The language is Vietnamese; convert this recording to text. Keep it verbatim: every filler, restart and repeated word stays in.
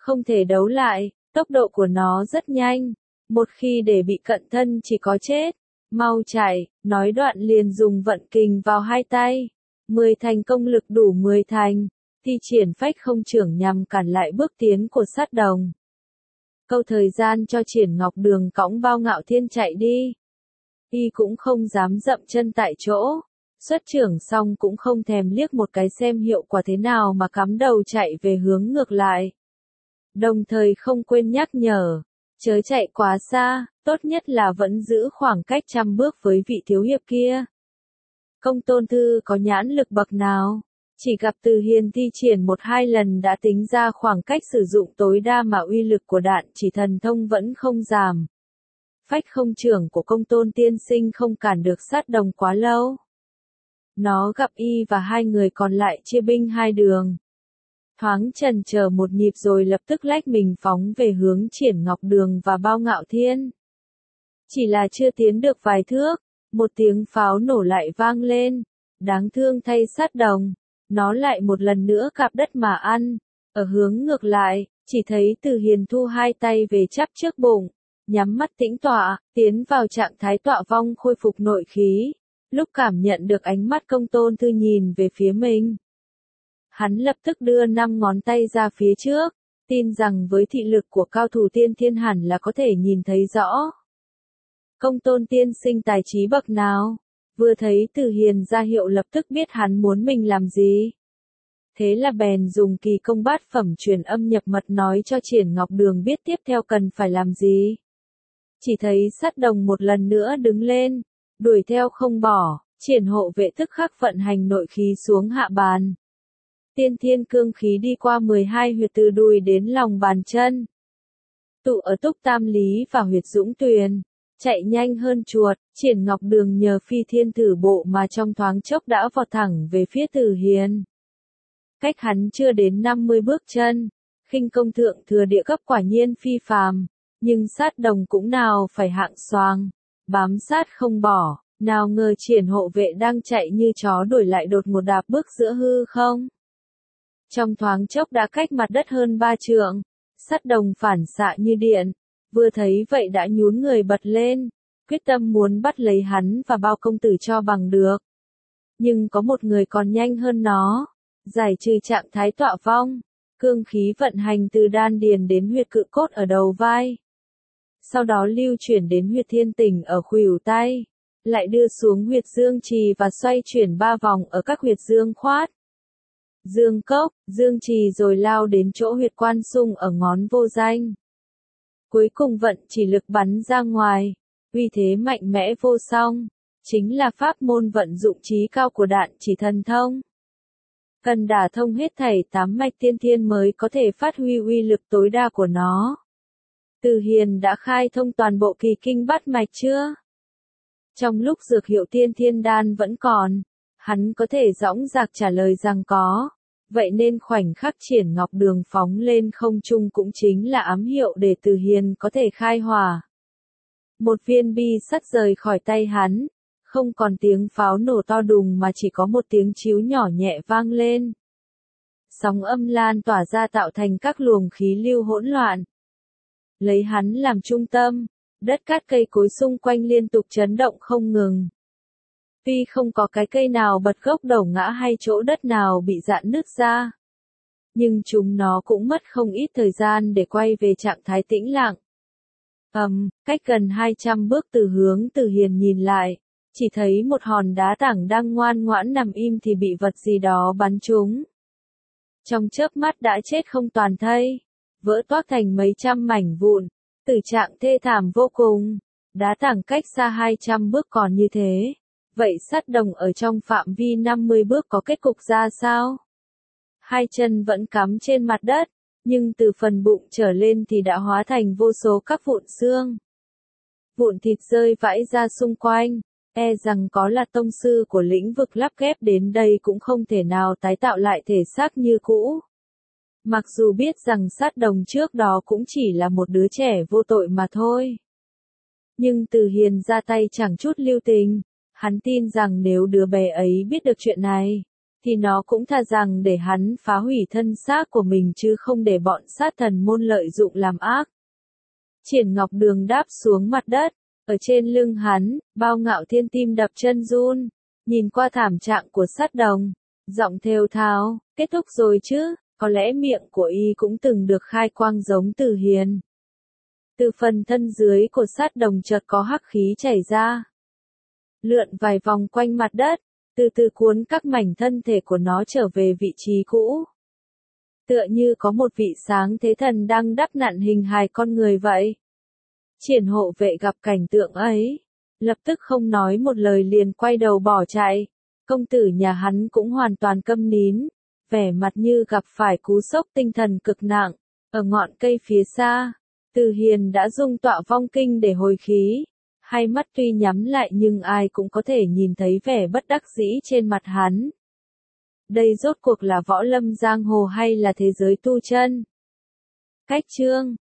Không thể đấu lại, tốc độ của nó rất nhanh. Một khi để bị cận thân chỉ có chết. Mau chạy, nói đoạn liền dùng vận kình vào hai tay. Mười thành công lực đủ mười thành. Thi triển phách không trưởng nhằm cản lại bước tiến của sát đồng. Câu thời gian cho Triển Ngọc Đường cõng Bao Ngạo Thiên chạy đi. Y cũng không dám dậm chân tại chỗ. Xuất trưởng xong cũng không thèm liếc một cái xem hiệu quả thế nào mà cắm đầu chạy về hướng ngược lại. Đồng thời không quên nhắc nhở. Chớ chạy quá xa, tốt nhất là vẫn giữ khoảng cách trăm bước với vị thiếu hiệp kia. Công tôn thư có nhãn lực bậc nào? Chỉ gặp Từ Hiền thi triển một hai lần đã tính ra khoảng cách sử dụng tối đa mà uy lực của đạn chỉ thần thông vẫn không giảm. Phách không trưởng của công tôn tiên sinh không cản được sát đồng quá lâu. Nó gặp y và hai người còn lại chia binh hai đường. Thoáng chần chờ một nhịp rồi lập tức lách mình phóng về hướng Triển Ngọc Đường và Bao Ngạo Thiên. Chỉ là chưa tiến được vài thước, một tiếng pháo nổ lại vang lên. Đáng thương thay sát đồng, nó lại một lần nữa cạp đất mà ăn. Ở hướng ngược lại, chỉ thấy Từ Hiền thu hai tay về chắp trước bụng, nhắm mắt tĩnh tọa, tiến vào trạng thái tọa vong khôi phục nội khí. Lúc cảm nhận được ánh mắt công tôn thư nhìn về phía mình, hắn lập tức đưa năm ngón tay ra phía trước, tin rằng với thị lực của cao thủ tiên thiên hẳn là có thể nhìn thấy rõ. Công tôn tiên sinh tài trí bậc nào? Vừa thấy Từ Hiền ra hiệu lập tức biết hắn muốn mình làm gì. Thế là bèn dùng kỳ công bát phẩm truyền âm nhập mật nói cho Triển Ngọc Đường biết tiếp theo cần phải làm gì. Chỉ thấy sát đồng một lần nữa đứng lên, đuổi theo không bỏ, Triển hộ vệ tức khắc vận hành nội khí xuống hạ bàn. Tiên thiên cương khí đi qua mười hai huyệt từ đùi đến lòng bàn chân. Tụ ở túc tam lý và huyệt dũng tuyền. Chạy nhanh hơn chuột, Triển Ngọc Đường nhờ phi thiên thử bộ mà trong thoáng chốc đã vọt thẳng về phía Từ Hiền. Cách hắn chưa đến năm mươi bước chân, khinh công thượng thừa địa cấp quả nhiên phi phàm, nhưng sát đồng cũng nào phải hạng xoàng, bám sát không bỏ, nào ngờ Triển hộ vệ đang chạy như chó đuổi lại đột một đạp bước giữa hư không. Trong thoáng chốc đã cách mặt đất hơn ba trượng, sát đồng phản xạ như điện. Vừa thấy vậy đã nhún người bật lên, quyết tâm muốn bắt lấy hắn và Bao công tử cho bằng được. Nhưng có một người còn nhanh hơn nó, giải trừ trạng thái tọa vong, cương khí vận hành từ đan điền đến huyệt cự cốt ở đầu vai. Sau đó lưu chuyển đến huyệt thiên tỉnh ở khuỷu tay, lại đưa xuống huyệt dương trì và xoay chuyển ba vòng ở các huyệt dương khoát, dương cốc, dương trì rồi lao đến chỗ huyệt quan xung ở ngón vô danh. Cuối cùng vận chỉ lực bắn ra ngoài, uy thế mạnh mẽ vô song, chính là pháp môn vận dụng trí cao của đạn chỉ thần thông. Cần đả thông hết thảy tám mạch tiên thiên mới có thể phát huy uy lực tối đa của nó. Từ Hiền đã khai thông toàn bộ kỳ kinh bát mạch chưa? Trong lúc dược hiệu tiên thiên đan vẫn còn, hắn có thể dõng dạc trả lời rằng có. Vậy nên khoảnh khắc Triển Ngọc Đường phóng lên không trung cũng chính là ám hiệu để Từ Hiền có thể khai hỏa. Một viên bi sắt rời khỏi tay hắn, không còn tiếng pháo nổ to đùng mà chỉ có một tiếng chíu nhỏ nhẹ vang lên. Sóng âm lan tỏa ra tạo thành các luồng khí lưu hỗn loạn. Lấy hắn làm trung tâm, đất cát cây cối xung quanh liên tục chấn động không ngừng. Tuy không có cái cây nào bật gốc đầu ngã hay chỗ đất nào bị rạn nứt ra, nhưng chúng nó cũng mất không ít thời gian để quay về trạng thái tĩnh lặng. Ầm, um, cách gần hai trăm bước từ hướng Từ Hiền nhìn lại, chỉ thấy một hòn đá tảng đang ngoan ngoãn nằm im thì bị vật gì đó bắn trúng. Trong chớp mắt đã chết không toàn thây, vỡ toác thành mấy trăm mảnh vụn, tử trạng thê thảm vô cùng. Đá tảng cách xa hai trăm bước còn như thế. Vậy sát đồng ở trong phạm vi năm mươi bước có kết cục ra sao? Hai chân vẫn cắm trên mặt đất, nhưng từ phần bụng trở lên thì đã hóa thành vô số các vụn xương. Vụn thịt rơi vãi ra xung quanh, e rằng có là tông sư của lĩnh vực lắp ghép đến đây cũng không thể nào tái tạo lại thể xác như cũ. Mặc dù biết rằng sát đồng trước đó cũng chỉ là một đứa trẻ vô tội mà thôi. Nhưng Từ Hiền ra tay chẳng chút lưu tình. Hắn tin rằng nếu đứa bé ấy biết được chuyện này, thì nó cũng thà rằng để hắn phá hủy thân xác của mình chứ không để bọn sát thần môn lợi dụng làm ác. Triển Ngọc Đường đáp xuống mặt đất, ở trên lưng hắn, Bao Ngạo Thiên tim đập chân run, nhìn qua thảm trạng của sát đồng, giọng thều thào, kết thúc rồi chứ, có lẽ miệng của y cũng từng được khai quang giống Từ Hiền. Từ phần thân dưới của sát đồng chợt có hắc khí chảy ra, lượn vài vòng quanh mặt đất, từ từ cuốn các mảnh thân thể của nó trở về vị trí cũ. Tựa như có một vị sáng thế thần đang đắp nặn hình hài con người vậy. Triển hộ vệ gặp cảnh tượng ấy, lập tức không nói một lời liền quay đầu bỏ chạy. Công tử nhà hắn cũng hoàn toàn câm nín, vẻ mặt như gặp phải cú sốc tinh thần cực nặng. Ở ngọn cây phía xa, Từ Hiền đã dung tọa vong kinh để hồi khí. Hai mắt tuy nhắm lại nhưng ai cũng có thể nhìn thấy vẻ bất đắc dĩ trên mặt hắn. Đây rốt cuộc là võ lâm giang hồ hay là thế giới tu chân? Cách chương